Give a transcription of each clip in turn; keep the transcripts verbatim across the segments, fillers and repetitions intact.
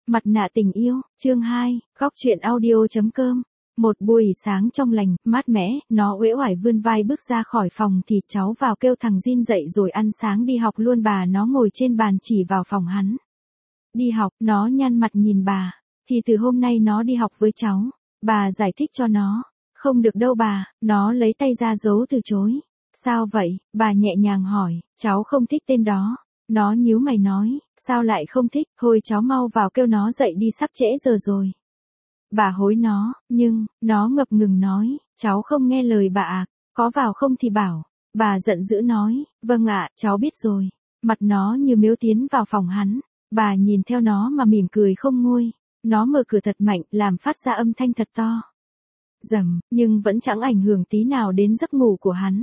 Mặt nạ tình yêu, chương hai, góc truyện audio chấm com. Một buổi sáng trong lành, mát mẻ, nó uể oải vươn vai bước ra khỏi phòng thì cháu vào kêu thằng Jin dậy rồi ăn sáng đi học luôn. Bà nó ngồi trên bàn chỉ vào phòng hắn. Đi học, nó nhăn mặt nhìn bà. Thì từ hôm nay nó đi học với cháu. Bà giải thích cho nó. Không được đâu bà, nó lấy tay ra giấu từ chối. Sao vậy, bà nhẹ nhàng hỏi, cháu không thích tên đó. Nó nhíu mày nói, sao lại không thích, thôi cháu mau vào kêu nó dậy đi sắp trễ giờ rồi. Bà hối nó, nhưng, nó ngập ngừng nói, cháu không nghe lời bà ạ, có vào không thì bảo. Bà giận dữ nói, vâng ạ, cháu biết rồi. Mặt nó như miếu tiến vào phòng hắn, bà nhìn theo nó mà mỉm cười không nguôi. Nó mở cửa thật mạnh, làm phát ra âm thanh thật to. Rầm, nhưng vẫn chẳng ảnh hưởng tí nào đến giấc ngủ của hắn.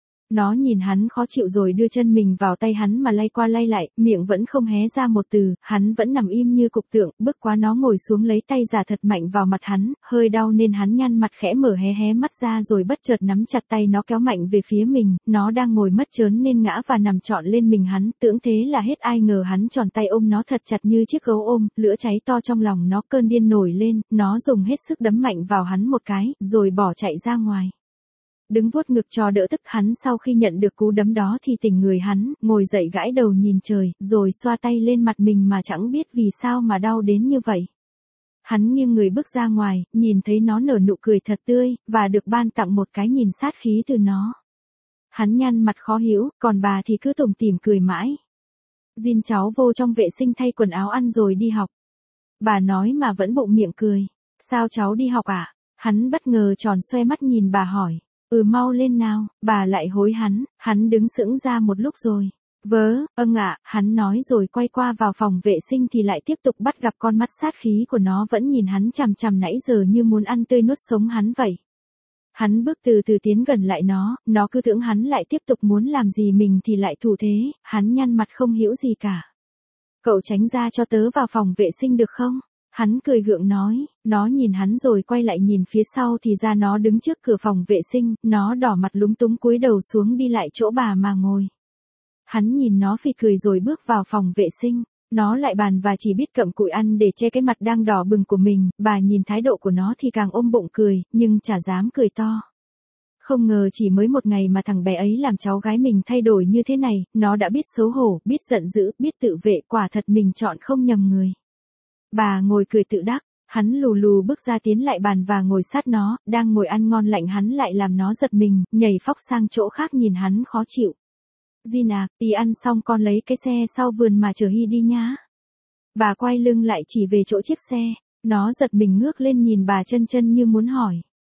Nó nhìn hắn khó chịu rồi đưa chân mình vào tay hắn mà lay qua lay lại, miệng vẫn không hé ra một từ, hắn vẫn nằm im như cục tượng, bước qua nó ngồi xuống lấy tay giả thật mạnh vào mặt hắn, hơi đau nên hắn nhăn mặt khẽ mở hé hé mắt ra rồi bất chợt nắm chặt tay nó kéo mạnh về phía mình, nó đang ngồi mất chớn nên ngã và nằm trọn lên mình hắn, tưởng thế là hết ai ngờ hắn tròn tay ôm nó thật chặt như chiếc gấu ôm, lửa cháy to trong lòng nó cơn điên nổi lên, nó dùng hết sức đấm mạnh vào hắn một cái, rồi bỏ chạy ra ngoài. Đứng vuốt ngực cho đỡ tức hắn sau khi nhận được cú đấm đó thì tỉnh người hắn, ngồi dậy gãi đầu nhìn trời, rồi xoa tay lên mặt mình mà chẳng biết vì sao mà đau đến như vậy. Hắn nghiêng người bước ra ngoài, nhìn thấy nó nở nụ cười thật tươi, và được ban tặng một cái nhìn sát khí từ nó. Hắn nhăn mặt khó hiểu, còn bà thì cứ tủm tỉm cười mãi. Jin cháu vô trong vệ sinh thay quần áo ăn rồi đi học. Bà nói mà vẫn bụng miệng cười. Sao cháu đi học à? Hắn bất ngờ tròn xoe mắt nhìn bà hỏi. Ừ mau lên nào, bà lại hối hắn, hắn đứng sững ra một lúc rồi. Vớ, âng ạ, hắn nói rồi quay qua vào phòng vệ sinh thì lại tiếp tục bắt gặp con mắt sát khí của nó vẫn nhìn hắn chằm chằm nãy giờ như muốn ăn tươi nuốt sống hắn vậy. Hắn bước từ từ tiến gần lại nó, nó cứ tưởng hắn lại tiếp tục muốn làm gì mình thì lại thủ thế, hắn nhăn mặt không hiểu gì cả. Cậu tránh ra cho tớ vào phòng vệ sinh được không? Hắn cười gượng nói, nó nhìn hắn rồi quay lại nhìn phía sau thì ra nó đứng trước cửa phòng vệ sinh, nó đỏ mặt lúng túng cúi đầu xuống đi lại chỗ bà mà ngồi. Hắn nhìn nó phì cười rồi bước vào phòng vệ sinh, nó lại bàn và chỉ biết cặm cụi ăn để che cái mặt đang đỏ bừng của mình, bà nhìn thái độ của nó thì càng ôm bụng cười, nhưng chả dám cười to. Không ngờ chỉ mới một ngày mà thằng bé ấy làm cháu gái mình thay đổi như thế này, nó đã biết xấu hổ, biết giận dữ, biết tự vệ, quả thật mình chọn không nhầm người. Bà ngồi cười tự đắc, hắn lù lù bước ra tiến lại bàn và ngồi sát nó, đang ngồi ăn ngon lạnh hắn lại làm nó giật mình, nhảy phóc sang chỗ khác nhìn hắn khó chịu. Jin à, tí ăn xong con lấy cái xe sau vườn mà chở Hy đi nhá. Bà quay lưng lại chỉ về chỗ chiếc xe, nó giật mình ngước lên nhìn bà chân chân như muốn hỏi.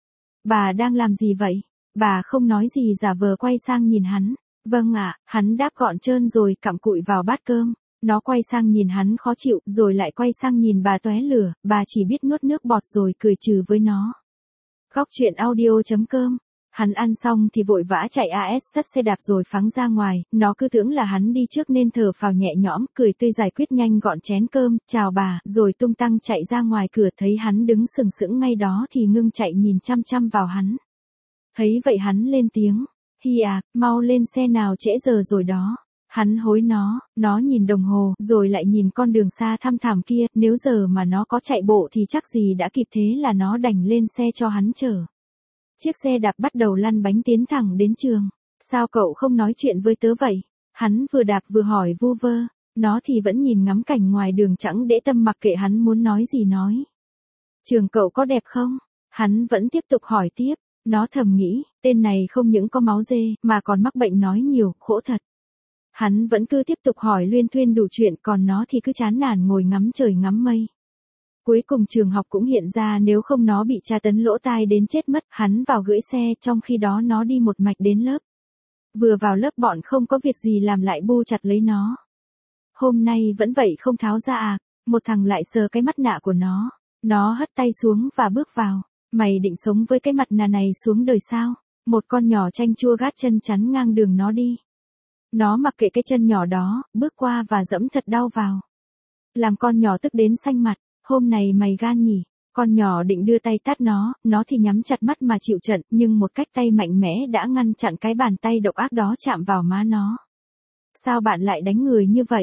Bà đang làm gì vậy? Bà không nói gì giả vờ quay sang nhìn hắn. Vâng ạ, à, hắn đáp gọn trơn rồi cặm cụi vào bát cơm. Nó quay sang nhìn hắn khó chịu, rồi lại quay sang nhìn bà tóe lửa, bà chỉ biết nuốt nước bọt rồi cười trừ với nó. Góc truyện audio chấm com. Hắn ăn xong thì vội vã chạy a ét sắt xe đạp rồi phóng ra ngoài, nó cứ tưởng là hắn đi trước nên thở phào nhẹ nhõm, cười tươi giải quyết nhanh gọn chén cơm, chào bà, rồi tung tăng chạy ra ngoài cửa thấy hắn đứng sừng sững ngay đó thì ngưng chạy nhìn chăm chăm vào hắn. Thấy vậy hắn lên tiếng, Hy à, mau lên xe nào trễ giờ rồi đó. Hắn hối nó, nó nhìn đồng hồ, rồi lại nhìn con đường xa thăm thẳm kia, nếu giờ mà nó có chạy bộ thì chắc gì đã kịp, thế là nó đành lên xe cho hắn chở. Chiếc xe đạp bắt đầu lăn bánh tiến thẳng đến trường. Sao cậu không nói chuyện với tớ vậy? Hắn vừa đạp vừa hỏi vu vơ, nó thì vẫn nhìn ngắm cảnh ngoài đường chẳng để tâm mặc kệ hắn muốn nói gì nói. Trường cậu có đẹp không? Hắn vẫn tiếp tục hỏi tiếp, nó thầm nghĩ, tên này không những có máu dê, mà còn mắc bệnh nói nhiều, khổ thật. Hắn vẫn cứ tiếp tục hỏi luyên thuyên đủ chuyện, còn nó thì cứ chán nản ngồi ngắm trời ngắm mây. Cuối cùng trường học cũng hiện ra, nếu không nó bị tra tấn lỗ tai đến chết mất. Hắn vào gửi xe, trong khi đó nó đi một mạch đến lớp. Vừa vào lớp bọn không có việc gì làm lại bu chặt lấy nó. Hôm nay vẫn vậy không tháo ra à? Một thằng lại sờ cái mặt nạ của nó. Nó hất tay xuống và bước vào. Mày định sống với cái mặt nạ này xuống đời sao? Một con nhỏ chanh chua gác chân chắn ngang đường nó đi. Nó mặc kệ cái chân nhỏ đó, bước qua và dẫm thật đau vào. Làm con nhỏ tức đến xanh mặt, hôm này mày gan nhỉ? Con nhỏ định đưa tay tát nó, nó thì nhắm chặt mắt mà chịu trận, nhưng một cách tay mạnh mẽ đã ngăn chặn cái bàn tay độc ác đó chạm vào má nó. Sao bạn lại đánh người như vậy?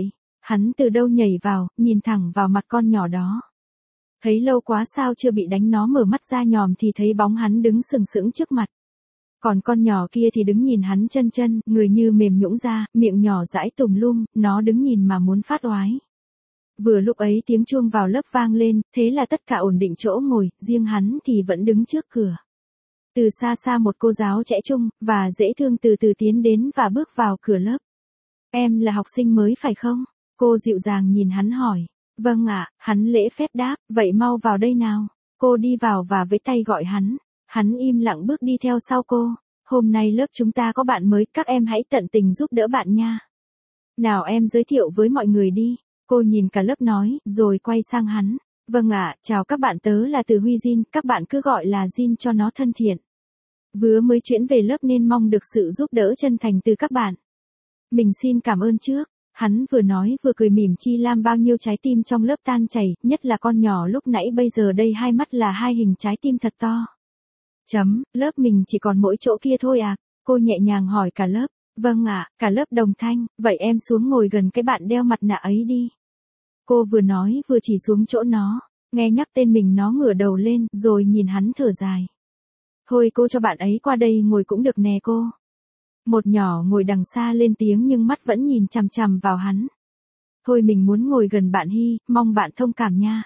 Hắn từ đâu nhảy vào, nhìn thẳng vào mặt con nhỏ đó. Thấy lâu quá sao chưa bị đánh, nó mở mắt ra nhòm thì thấy bóng hắn đứng sừng sững trước mặt. Còn con nhỏ kia thì đứng nhìn hắn chân chân, người như mềm nhũn ra, miệng nhỏ dãi tùm lum, nó đứng nhìn mà muốn phát oái. Vừa lúc ấy tiếng chuông vào lớp vang lên, thế là tất cả ổn định chỗ ngồi, riêng hắn thì vẫn đứng trước cửa. Từ xa xa một cô giáo trẻ trung, và dễ thương từ từ tiến đến và bước vào cửa lớp. Em là học sinh mới phải không? Cô dịu dàng nhìn hắn hỏi. Vâng ạ, hắn lễ phép đáp, vậy mau vào đây nào. Cô đi vào và vẫy tay gọi hắn. Hắn im lặng bước đi theo sau cô. Hôm nay lớp chúng ta có bạn mới, các em hãy tận tình giúp đỡ bạn nha. Nào em giới thiệu với mọi người đi. Cô nhìn cả lớp nói, rồi quay sang hắn. Vâng ạ, chào các bạn, tớ là Từ Huy Jin, các bạn cứ gọi là Jin cho nó thân thiện. Vừa mới chuyển về lớp nên mong được sự giúp đỡ chân thành từ các bạn. Mình xin cảm ơn trước. Hắn vừa nói vừa cười mỉm, chi làm bao nhiêu trái tim trong lớp tan chảy, nhất là con nhỏ lúc nãy bây giờ đây hai mắt là hai hình trái tim thật to. Chấm, lớp mình chỉ còn mỗi chỗ kia thôi à? Cô nhẹ nhàng hỏi cả lớp. Vâng ạ, cả lớp đồng thanh, vậy em xuống ngồi gần cái bạn đeo mặt nạ ấy đi. Cô vừa nói vừa chỉ xuống chỗ nó, nghe nhắc tên mình nó ngửa đầu lên, rồi nhìn hắn thở dài. Thôi cô cho bạn ấy qua đây ngồi cũng được nè cô. Một nhỏ ngồi đằng xa lên tiếng nhưng mắt vẫn nhìn chằm chằm vào hắn. Thôi mình muốn ngồi gần bạn Hy, mong bạn thông cảm nha.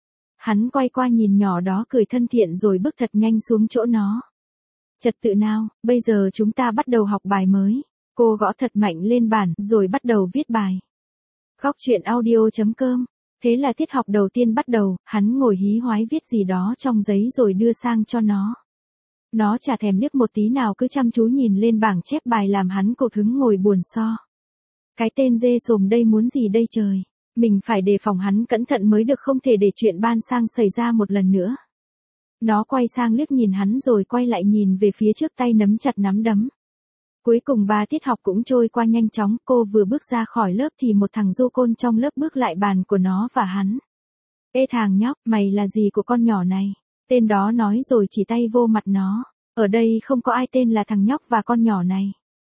Hắn quay qua nhìn nhỏ đó cười thân thiện rồi bước thật nhanh xuống chỗ nó. Trật tự nào, bây giờ chúng ta bắt đầu học bài mới. Cô gõ thật mạnh lên bàn rồi bắt đầu viết bài. Góc truyện audio chấm com. Thế là tiết học đầu tiên bắt đầu, hắn ngồi hí hoái viết gì đó trong giấy rồi đưa sang cho nó. Nó chả thèm liếc một tí nào, cứ chăm chú nhìn lên bảng chép bài làm hắn cột hứng ngồi buồn so. Cái tên dê sồm đây muốn gì đây trời. Mình phải đề phòng hắn cẩn thận mới được, không thể để chuyện ban sang xảy ra một lần nữa. Nó quay sang liếc nhìn hắn rồi quay lại nhìn về phía trước, tay nắm chặt nắm đấm. Cuối cùng ba tiết học cũng trôi qua nhanh chóng, cô vừa bước ra khỏi lớp thì một thằng du côn trong lớp bước lại bàn của nó và hắn. Ê thằng nhóc, mày là gì của con nhỏ này? Tên đó nói rồi chỉ tay vô mặt nó. Ở đây không có ai tên là thằng nhóc và con nhỏ này.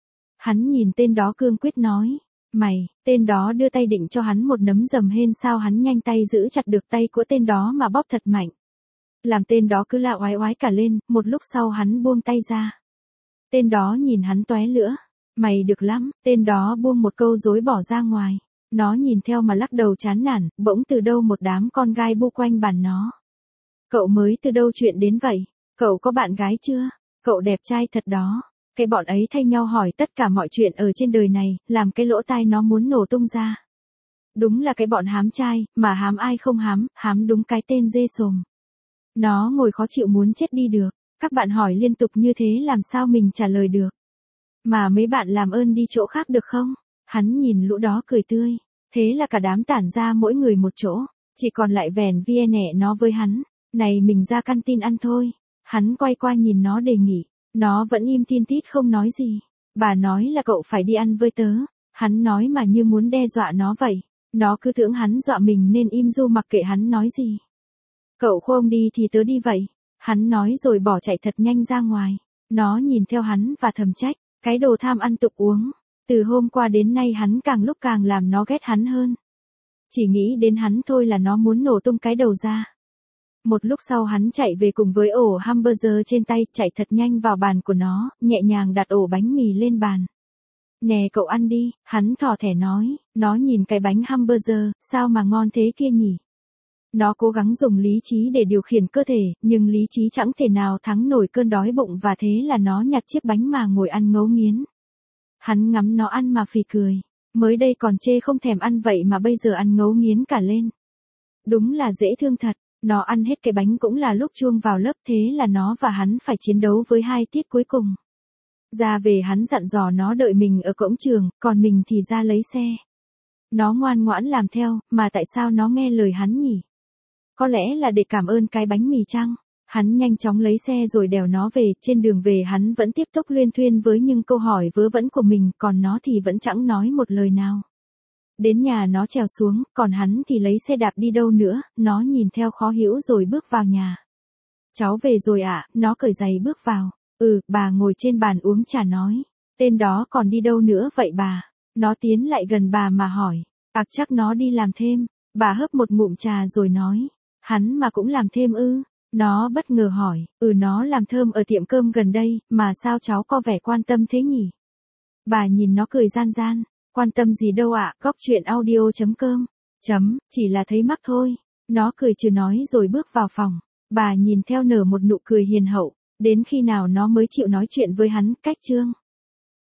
Hắn nhìn tên đó cương quyết nói. Mày, tên đó đưa tay định cho hắn một nấm dầm hên sao hắn nhanh tay giữ chặt được tay của tên đó mà bóp thật mạnh. Làm tên đó cứ la oái oái cả lên, một lúc sau hắn buông tay ra. Tên đó nhìn hắn tóe lửa. Mày được lắm, tên đó buông một câu dối bỏ ra ngoài. Nó nhìn theo mà lắc đầu chán nản, bỗng từ đâu một đám con gai bu quanh bàn nó. Cậu mới từ đâu chuyện đến vậy? Cậu có bạn gái chưa? Cậu đẹp trai thật đó. Cái bọn ấy thay nhau hỏi tất cả mọi chuyện ở trên đời này, làm cái lỗ tai nó muốn nổ tung ra. Đúng là cái bọn hám trai, mà hám ai không hám, hám đúng cái tên dê sồm. Nó ngồi khó chịu muốn chết đi được. Các bạn hỏi liên tục như thế làm sao mình trả lời được. Mà mấy bạn làm ơn đi chỗ khác được không? Hắn nhìn lũ đó cười tươi. Thế là cả đám tản ra mỗi người một chỗ. Chỉ còn lại vẻn vie nẻ nó với hắn. Này mình ra căn tin ăn thôi. Hắn quay qua nhìn nó đề nghị. Nó vẫn im tin tít không nói gì. Bà nói là cậu phải đi ăn với tớ. Hắn nói mà như muốn đe dọa nó vậy. Nó cứ tưởng hắn dọa mình nên im ru mặc kệ hắn nói gì. Cậu không đi thì tớ đi vậy. Hắn nói rồi bỏ chạy thật nhanh ra ngoài. Nó nhìn theo hắn và thầm trách. Cái đồ tham ăn tục uống. Từ hôm qua đến nay hắn càng lúc càng làm nó ghét hắn hơn. Chỉ nghĩ đến hắn thôi là nó muốn nổ tung cái đầu ra. Một lúc sau hắn chạy về cùng với ổ hamburger trên tay, chạy thật nhanh vào bàn của nó, nhẹ nhàng đặt ổ bánh mì lên bàn. Nè cậu ăn đi, hắn thỏ thẻ nói. Nó nhìn cái bánh hamburger, sao mà ngon thế kia nhỉ? Nó cố gắng dùng lý trí để điều khiển cơ thể, nhưng lý trí chẳng thể nào thắng nổi cơn đói bụng và thế là nó nhặt chiếc bánh mà ngồi ăn ngấu nghiến. Hắn ngắm nó ăn mà phì cười. Mới đây còn chê không thèm ăn vậy mà bây giờ ăn ngấu nghiến cả lên. Đúng là dễ thương thật. Nó ăn hết cái bánh cũng là lúc chuông vào lớp, thế là nó và hắn phải chiến đấu với hai tiết cuối cùng. Ra về hắn dặn dò nó đợi mình ở cổng trường, còn mình thì ra lấy xe. Nó ngoan ngoãn làm theo, mà tại sao nó nghe lời hắn nhỉ? Có lẽ là để cảm ơn cái bánh mì chăng? Hắn nhanh chóng lấy xe rồi đèo nó về, trên đường về hắn vẫn tiếp tục luyên thuyên với những câu hỏi vớ vẩn của mình, còn nó thì vẫn chẳng nói một lời nào. Đến nhà nó trèo xuống, còn hắn thì lấy xe đạp đi đâu nữa, nó nhìn theo khó hiểu rồi bước vào nhà. Cháu về rồi ạ, à, nó cởi giày bước vào. Ừ, bà ngồi trên bàn uống trà nói. Tên đó còn đi đâu nữa vậy bà? Nó tiến lại gần bà mà hỏi. Ặc chắc nó đi làm thêm. Bà hớp một ngụm trà rồi nói. Hắn mà cũng làm thêm ư? Nó bất ngờ hỏi. Ừ, nó làm thơm ở tiệm cơm gần đây, mà sao cháu có vẻ quan tâm thế nhỉ? Bà nhìn nó cười gian gian. Quan tâm gì đâu ạ, góc chuyện audio chấm com. Chấm, chỉ là thấy mắc thôi. Nó cười trừ nói rồi bước vào phòng. Bà nhìn theo nở một nụ cười hiền hậu. Đến khi nào nó mới chịu nói chuyện với hắn, cách chương.